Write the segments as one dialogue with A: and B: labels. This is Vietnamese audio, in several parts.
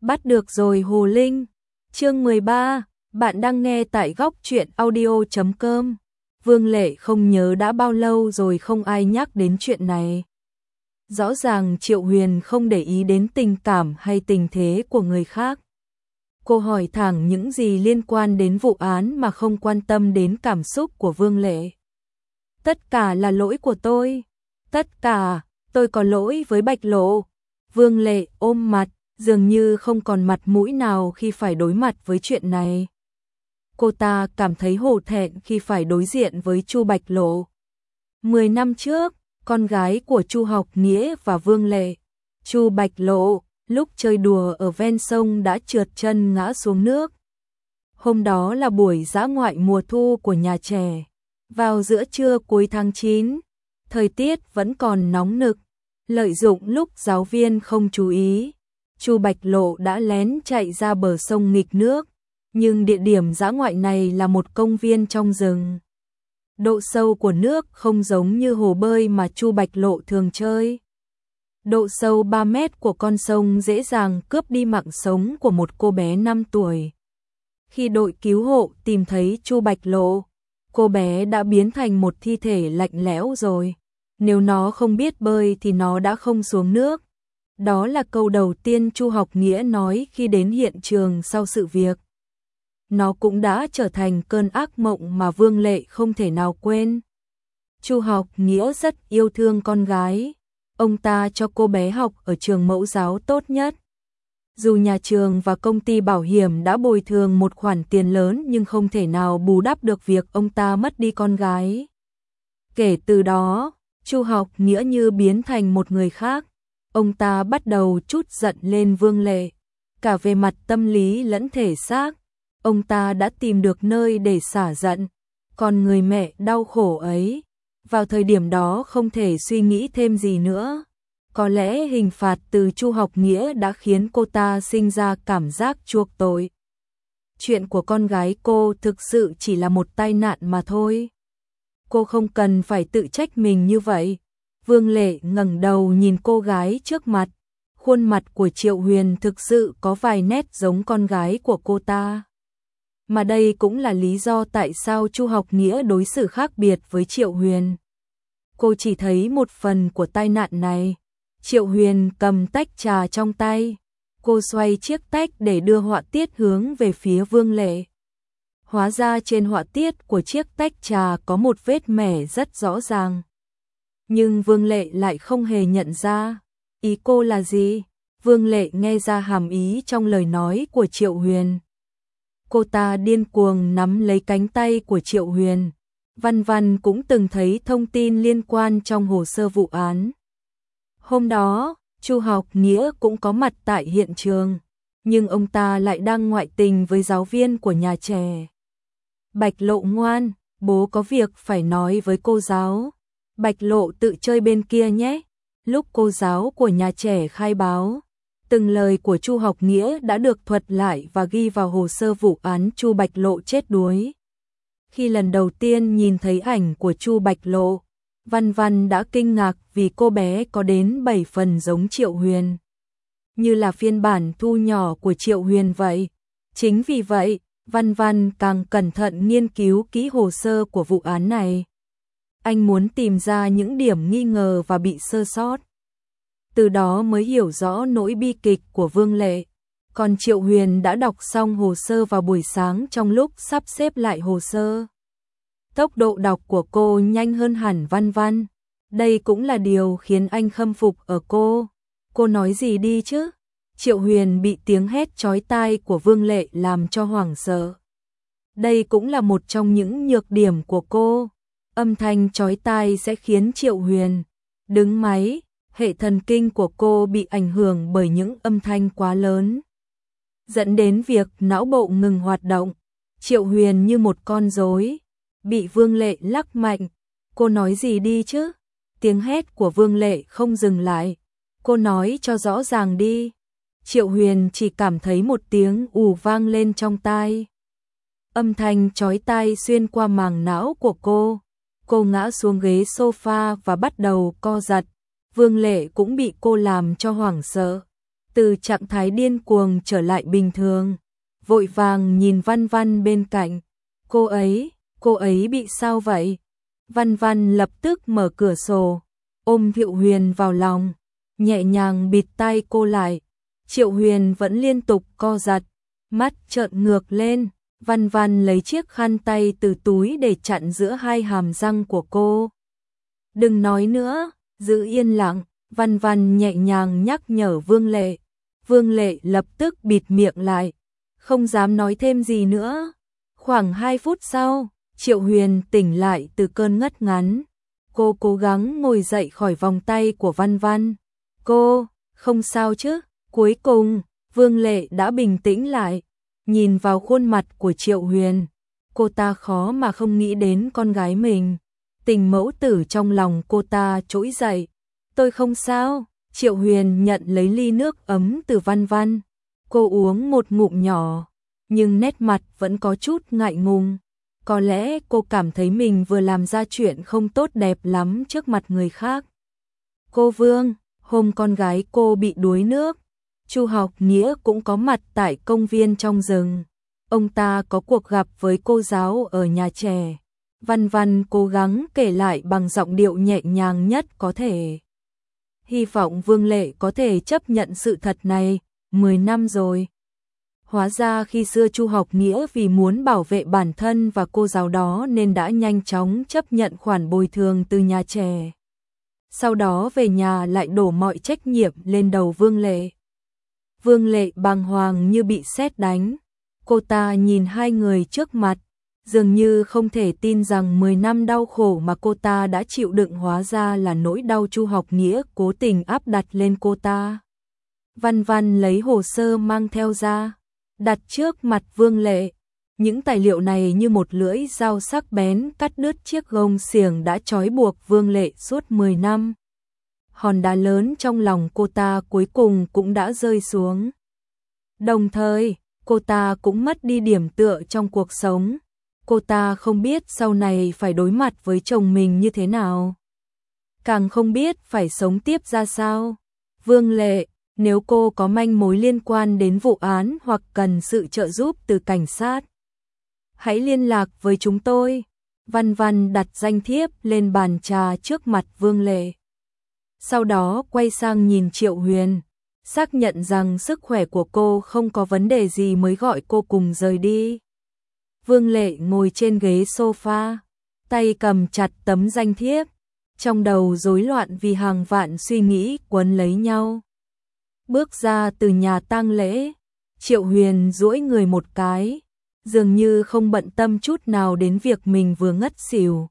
A: Bắt được rồi Hồ Linh. Chương 13, bạn đang nghe tại góc truyện audio.com. Vương Lệ không nhớ đã bao lâu rồi không ai nhắc đến chuyện này. Rõ ràng Triệu Huyền không để ý đến tình cảm hay tình thế của người khác. Cô hỏi thẳng những gì liên quan đến vụ án mà không quan tâm đến cảm xúc của Vương Lệ. Tất cả là lỗi của tôi. Tất cả, tôi có lỗi với Bạch Lộ. Vương Lệ ôm mặt, dường như không còn mặt mũi nào khi phải đối mặt với chuyện này. Cô ta cảm thấy hổ thẹn khi phải đối diện với Chu Bạch Lộ. 10 năm trước, con gái của Chu Học Nghĩa và Vương Lệ, Chu Bạch Lộ, lúc chơi đùa ở ven sông đã trượt chân ngã xuống nước. Hôm đó là buổi dã ngoại mùa thu của nhà trẻ. Vào giữa trưa cuối tháng 9, thời tiết vẫn còn nóng nực. Lợi dụng lúc giáo viên không chú ý, Chu Bạch Lộ đã lén chạy ra bờ sông nghịch nước. Nhưng địa điểm dã ngoại này là một công viên trong rừng. Độ sâu của nước không giống như hồ bơi mà Chu Bạch Lộ thường chơi. Độ sâu 3 mét của con sông dễ dàng cướp đi mạng sống của một cô bé 5 tuổi. Khi đội cứu hộ tìm thấy Chu Bạch Lộ, cô bé đã biến thành một thi thể lạnh lẽo rồi. Nếu nó không biết bơi thì nó đã không xuống nước. Đó là câu đầu tiên Chu Học Nghĩa nói khi đến hiện trường sau sự việc. Nó cũng đã trở thành cơn ác mộng mà Vương Lệ không thể nào quên. Chu Học Nghĩa rất yêu thương con gái. Ông ta cho cô bé học ở trường mẫu giáo tốt nhất. Dù nhà trường và công ty bảo hiểm đã bồi thường một khoản tiền lớn nhưng không thể nào bù đắp được việc ông ta mất đi con gái. Kể từ đó, Chu Học Nghĩa như biến thành một người khác. Ông ta bắt đầu trút giận lên Vương Lệ, cả về mặt tâm lý lẫn thể xác. Ông ta đã tìm được nơi để xả giận. Còn người mẹ đau khổ ấy, vào thời điểm đó không thể suy nghĩ thêm gì nữa. Có lẽ hình phạt từ Chu Học Nghĩa đã khiến cô ta sinh ra cảm giác chuộc tội. Chuyện của con gái cô thực sự chỉ là một tai nạn mà thôi. Cô không cần phải tự trách mình như vậy. Vương Lệ ngẩng đầu nhìn cô gái trước mặt. Khuôn mặt của Triệu Huyền thực sự có vài nét giống con gái của cô ta. Mà đây cũng là lý do tại sao Chu Học Nghĩa đối xử khác biệt với Triệu Huyền. Cô chỉ thấy một phần của tai nạn này. Triệu Huyền cầm tách trà trong tay. Cô xoay chiếc tách để đưa họa tiết hướng về phía Vương Lệ. Hóa ra trên họa tiết của chiếc tách trà có một vết mẻ rất rõ ràng. Nhưng Vương Lệ lại không hề nhận ra. Ý cô là gì? Vương Lệ nghe ra hàm ý trong lời nói của Triệu Huyền. Cô ta điên cuồng nắm lấy cánh tay của Triệu Huyền. Văn Văn cũng từng thấy thông tin liên quan trong hồ sơ vụ án. Hôm đó, Chu Học Nghĩa cũng có mặt tại hiện trường, nhưng ông ta lại đang ngoại tình với giáo viên của nhà trẻ. Bạch Lộ ngoan, bố có việc phải nói với cô giáo. Bạch Lộ tự chơi bên kia nhé. Lúc cô giáo của nhà trẻ khai báo, từng lời của Chu Học Nghĩa đã được thuật lại và ghi vào hồ sơ vụ án Chu Bạch Lộ chết đuối. Khi lần đầu tiên nhìn thấy ảnh của Chu Bạch Lộ, Văn Văn đã kinh ngạc vì cô bé có đến 7 phần giống Triệu Huyền. Như là phiên bản thu nhỏ của Triệu Huyền vậy. Chính vì vậy, Văn Văn càng cẩn thận nghiên cứu kỹ hồ sơ của vụ án này. Anh muốn tìm ra những điểm nghi ngờ và bị sơ sót. Từ đó mới hiểu rõ nỗi bi kịch của Vương Lệ. Còn Triệu Huyền đã đọc xong hồ sơ vào buổi sáng trong lúc sắp xếp lại hồ sơ. Tốc độ đọc của cô nhanh hơn hẳn Văn Văn. Đây cũng là điều khiến anh khâm phục ở cô. Cô nói gì đi chứ? Triệu Huyền bị tiếng hét chói tai của Vương Lệ làm cho hoảng sợ. Đây cũng là một trong những nhược điểm của cô. Âm thanh chói tai sẽ khiến Triệu Huyền đứng máy. Hệ thần kinh của cô bị ảnh hưởng bởi những âm thanh quá lớn, dẫn đến việc não bộ ngừng hoạt động. Triệu Huyền như một con rối, bị Vương Lệ lắc mạnh. Cô nói gì đi chứ? Tiếng hét của Vương Lệ không dừng lại. Cô nói cho rõ ràng đi. Triệu Huyền chỉ cảm thấy một tiếng ù vang lên trong tai. Âm thanh chói tai xuyên qua màng não của cô. Cô ngã xuống ghế sofa và bắt đầu co giật. Vương Lệ cũng bị cô làm cho hoảng sợ. từ trạng thái điên cuồng trở lại bình thường, vội vàng nhìn Văn Văn bên cạnh. Cô ấy bị sao vậy? Văn Văn lập tức mở cửa sổ, ôm Triệu Huyền vào lòng, nhẹ nhàng bịt tai cô lại. Triệu Huyền vẫn liên tục co giật, mắt trợn ngược lên. Văn Văn lấy chiếc khăn tay từ túi để chặn giữa hai hàm răng của cô. Đừng nói nữa, giữ yên lặng. Văn Văn nhẹ nhàng nhắc nhở Vương Lệ. Vương Lệ lập tức bịt miệng lại, không dám nói thêm gì nữa. Khoảng 2 phút sau, Triệu Huyền tỉnh lại từ cơn ngất ngắn. Cô cố gắng ngồi dậy khỏi vòng tay của Văn Văn. Cô, không sao chứ? Cuối cùng, Vương Lệ đã bình tĩnh lại. Nhìn vào khuôn mặt của Triệu Huyền, cô ta khó mà không nghĩ đến con gái mình. Tình mẫu tử trong lòng cô ta trỗi dậy. Tôi không sao. Triệu Huyền nhận lấy ly nước ấm từ Văn Văn. Cô uống một ngụm nhỏ, nhưng nét mặt vẫn có chút ngại ngùng. Có lẽ cô cảm thấy mình vừa làm ra chuyện không tốt đẹp lắm trước mặt người khác. Cô Vương, hôm con gái cô bị đuối nước, Chu Học Nghĩa cũng có mặt tại công viên trong rừng. Ông ta có cuộc gặp với cô giáo ở nhà trẻ. Văn Văn cố gắng kể lại bằng giọng điệu nhẹ nhàng nhất có thể. Hy vọng Vương Lệ có thể chấp nhận sự thật này. 10 năm rồi. Hóa ra khi xưa Chu Học Nghĩa vì muốn bảo vệ bản thân và cô giáo đó nên đã nhanh chóng chấp nhận khoản bồi thường từ nhà trẻ. Sau đó về nhà lại đổ mọi trách nhiệm lên đầu Vương Lệ. Vương Lệ bàng hoàng như bị sét đánh. Cô ta nhìn hai người trước mặt, dường như không thể tin rằng 10 năm đau khổ mà cô ta đã chịu đựng hóa ra là nỗi đau Chu Học Nghĩa cố tình áp đặt lên cô ta. Văn Văn lấy hồ sơ mang theo ra, đặt trước mặt Vương Lệ. Những tài liệu này như một lưỡi dao sắc bén cắt đứt chiếc gông xiềng đã trói buộc Vương Lệ suốt 10 năm. Hòn đá lớn trong lòng cô ta cuối cùng cũng đã rơi xuống. Đồng thời, cô ta cũng mất đi điểm tựa trong cuộc sống. Cô ta không biết sau này phải đối mặt với chồng mình như thế nào. Càng không biết phải sống tiếp ra sao. Vương Lệ, nếu cô có manh mối liên quan đến vụ án hoặc cần sự trợ giúp từ cảnh sát, hãy liên lạc với chúng tôi. Văn Văn đặt danh thiếp lên bàn trà trước mặt Vương Lệ. Sau đó quay sang nhìn Triệu Huyền, xác nhận rằng sức khỏe của cô không có vấn đề gì mới gọi cô cùng rời đi. Vương Lệ ngồi trên ghế sofa, tay cầm chặt tấm danh thiếp, trong đầu rối loạn vì hàng vạn suy nghĩ quấn lấy nhau. Bước ra từ nhà tang lễ, Triệu Huyền duỗi người một cái, dường như không bận tâm chút nào đến việc mình vừa ngất xỉu.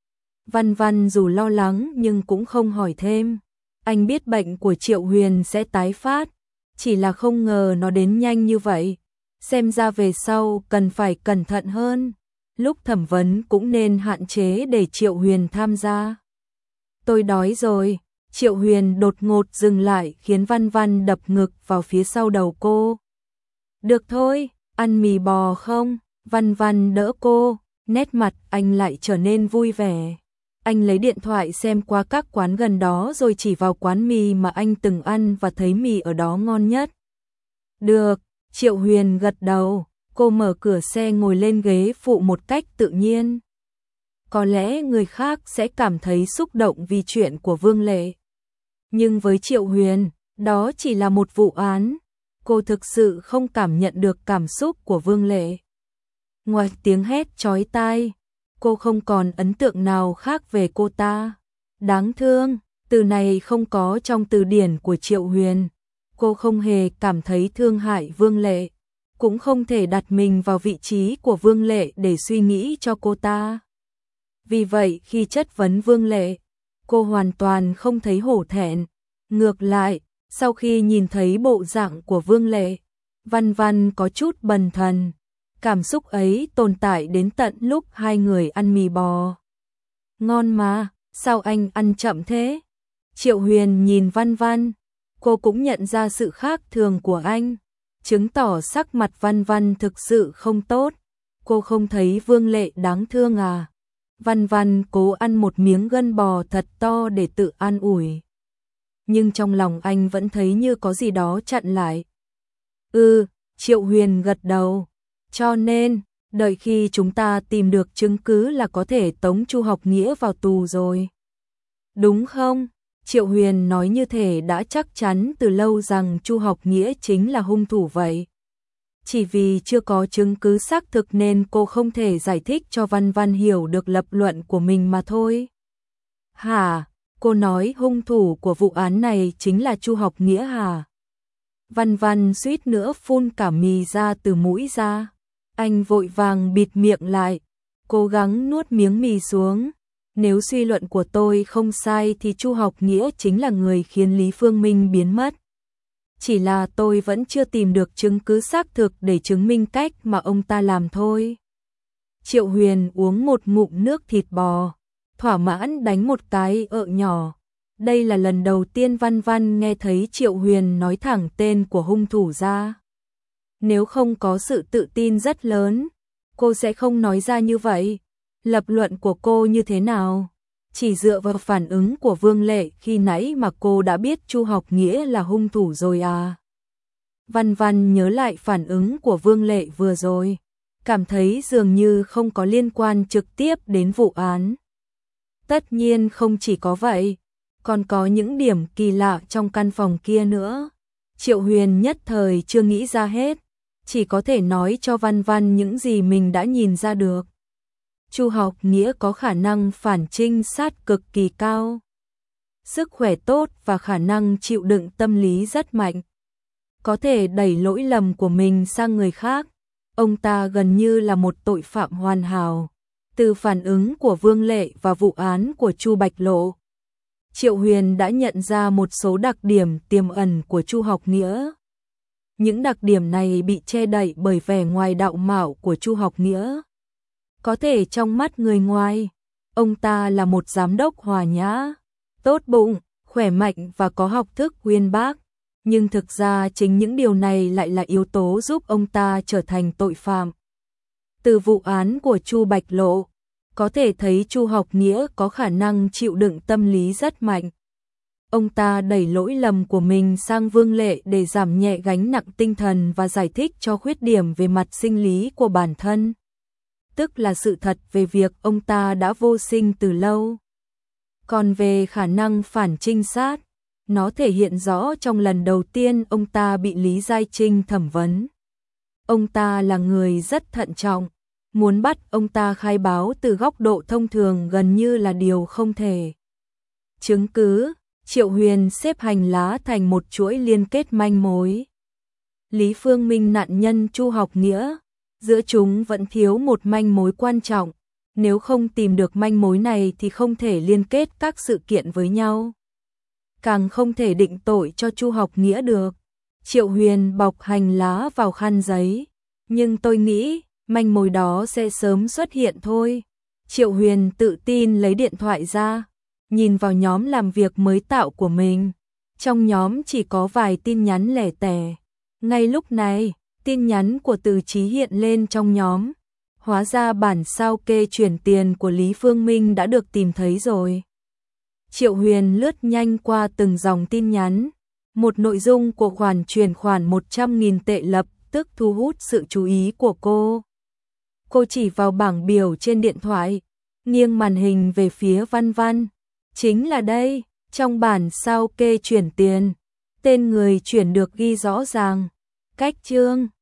A: Văn Văn dù lo lắng nhưng cũng không hỏi thêm. Anh biết bệnh của Triệu Huyền sẽ tái phát, chỉ là không ngờ nó đến nhanh như vậy. Xem ra về sau cần phải cẩn thận hơn. Lúc thẩm vấn cũng nên hạn chế để Triệu Huyền tham gia. Tôi đói rồi. Triệu Huyền đột ngột dừng lại khiến Văn Văn đập ngực vào phía sau đầu cô. Được thôi, ăn mì bò không? Văn Văn đỡ cô, nét mặt anh lại trở nên vui vẻ. Anh lấy điện thoại xem qua các quán gần đó rồi chỉ vào quán mì mà anh từng ăn và thấy mì ở đó ngon nhất. Được, Triệu Huyền gật đầu, cô mở cửa xe ngồi lên ghế phụ một cách tự nhiên. Có lẽ người khác sẽ cảm thấy xúc động vì chuyện của Vương Lệ. Nhưng với Triệu Huyền, đó chỉ là một vụ án. Cô thực sự không cảm nhận được cảm xúc của Vương Lệ. Ngoài tiếng hét chói tai, cô không còn ấn tượng nào khác về cô ta. Đáng thương, từ này không có trong từ điển của Triệu Huyền. Cô không hề cảm thấy thương hại Vương Lệ, cũng không thể đặt mình vào vị trí của Vương Lệ để suy nghĩ cho cô ta. Vì vậy khi chất vấn Vương Lệ, cô hoàn toàn không thấy hổ thẹn. Ngược lại, sau khi nhìn thấy bộ dạng của Vương Lệ, Văn Văn có chút bần thần. Cảm xúc ấy tồn tại đến tận lúc hai người ăn mì bò. Ngon mà, sao anh ăn chậm thế? Triệu Huyền nhìn Văn Văn, cô cũng nhận ra sự khác thường của anh, chứng tỏ sắc mặt Văn Văn thực sự không tốt. Cô không thấy Vương Lệ đáng thương à? Văn Văn cố ăn một miếng gân bò thật to để tự an ủi. nhưng trong lòng anh vẫn thấy như có gì đó chặn lại. Triệu Huyền gật đầu. Cho nên, đợi khi chúng ta tìm được chứng cứ là có thể tống Chu Học Nghĩa vào tù rồi. Đúng không? Triệu Huyền nói như thể đã chắc chắn từ lâu rằng Chu Học Nghĩa chính là hung thủ vậy. Chỉ vì chưa có chứng cứ xác thực nên cô không thể giải thích cho Văn Văn hiểu được lập luận của mình mà thôi. Hả? Cô nói hung thủ của vụ án này chính là Chu Học Nghĩa hả? Văn Văn suýt nữa phun cả mì ra từ mũi ra. Anh vội vàng bịt miệng lại, cố gắng nuốt miếng mì xuống. Nếu suy luận của tôi không sai thì Chu Học Nghĩa chính là người khiến Lý Phương Minh biến mất. Chỉ là tôi vẫn chưa tìm được chứng cứ xác thực để chứng minh cách mà ông ta làm thôi. Triệu Huyền uống một ngụm nước thịt bò, thỏa mãn đánh một cái ợ nhỏ. Đây là lần đầu tiên Văn Văn nghe thấy Triệu Huyền nói thẳng tên của hung thủ ra. Nếu không có sự tự tin rất lớn, cô sẽ không nói ra như vậy. Lập luận của cô như thế nào? Chỉ dựa vào phản ứng của Vương Lệ khi nãy mà cô đã biết Chu Học Nghĩa là hung thủ rồi à? Văn Văn nhớ lại phản ứng của Vương Lệ vừa rồi, cảm thấy dường như không có liên quan trực tiếp đến vụ án. Tất nhiên không chỉ có vậy, còn có những điểm kỳ lạ trong căn phòng kia nữa. Triệu Huyền nhất thời chưa nghĩ ra hết, chỉ có thể nói cho Văn Văn những gì mình đã nhìn ra được. Chu Học Nghĩa có khả năng phản trinh sát cực kỳ cao, sức khỏe tốt và khả năng chịu đựng tâm lý rất mạnh, có thể đẩy lỗi lầm của mình sang người khác. Ông ta gần như là một tội phạm hoàn hảo. Từ phản ứng của Vương Lệ và vụ án của Chu Bạch Lộ, Triệu Huyền đã nhận ra một số đặc điểm tiềm ẩn của Chu Học Nghĩa. Những đặc điểm này bị che đậy bởi vẻ ngoài đạo mạo của Chu Học Nghĩa. Có thể trong mắt người ngoài, ông ta là một giám đốc hòa nhã, tốt bụng, khỏe mạnh và có học thức uyên bác. Nhưng thực ra chính những điều này lại là yếu tố giúp ông ta trở thành tội phạm. Từ vụ án của Chu Bạch Lộ, có thể thấy Chu Học Nghĩa có khả năng chịu đựng tâm lý rất mạnh. Ông ta đẩy lỗi lầm của mình sang Vương Lệ để giảm nhẹ gánh nặng tinh thần và giải thích cho khuyết điểm về mặt sinh lý của bản thân. Tức là sự thật về việc ông ta đã vô sinh từ lâu. Còn về khả năng phản trinh sát, nó thể hiện rõ trong lần đầu tiên ông ta bị Lý Giai Trinh thẩm vấn. Ông ta là người rất thận trọng, muốn bắt ông ta khai báo từ góc độ thông thường gần như là điều không thể. Chứng cứ, Triệu Huyền xếp hành lá thành một chuỗi liên kết manh mối. Lý Phương Minh nạn nhân Chu Học Nghĩa, giữa chúng vẫn thiếu một manh mối quan trọng. Nếu không tìm được manh mối này thì không thể liên kết các sự kiện với nhau. Càng không thể định tội cho Chu Học Nghĩa được. Triệu Huyền bọc hành lá vào khăn giấy. Nhưng tôi nghĩ, manh mối đó sẽ sớm xuất hiện thôi. Triệu Huyền tự tin lấy điện thoại ra, nhìn vào nhóm làm việc mới tạo của mình. Trong nhóm chỉ có vài tin nhắn lẻ tẻ. Ngay lúc này, tin nhắn của Từ Chí hiện lên trong nhóm. Hóa ra bản sao kê chuyển tiền của Lý Phương Minh đã được tìm thấy rồi. Triệu Huyền lướt nhanh qua từng dòng tin nhắn. Một nội dung của khoản chuyển khoản 100.000 tệ lập tức thu hút sự chú ý của cô. Cô chỉ vào bảng biểu trên điện thoại, nghiêng màn hình về phía Văn Văn. Chính là đây, trong bản sao kê chuyển tiền, tên người chuyển được ghi rõ ràng. Cách chương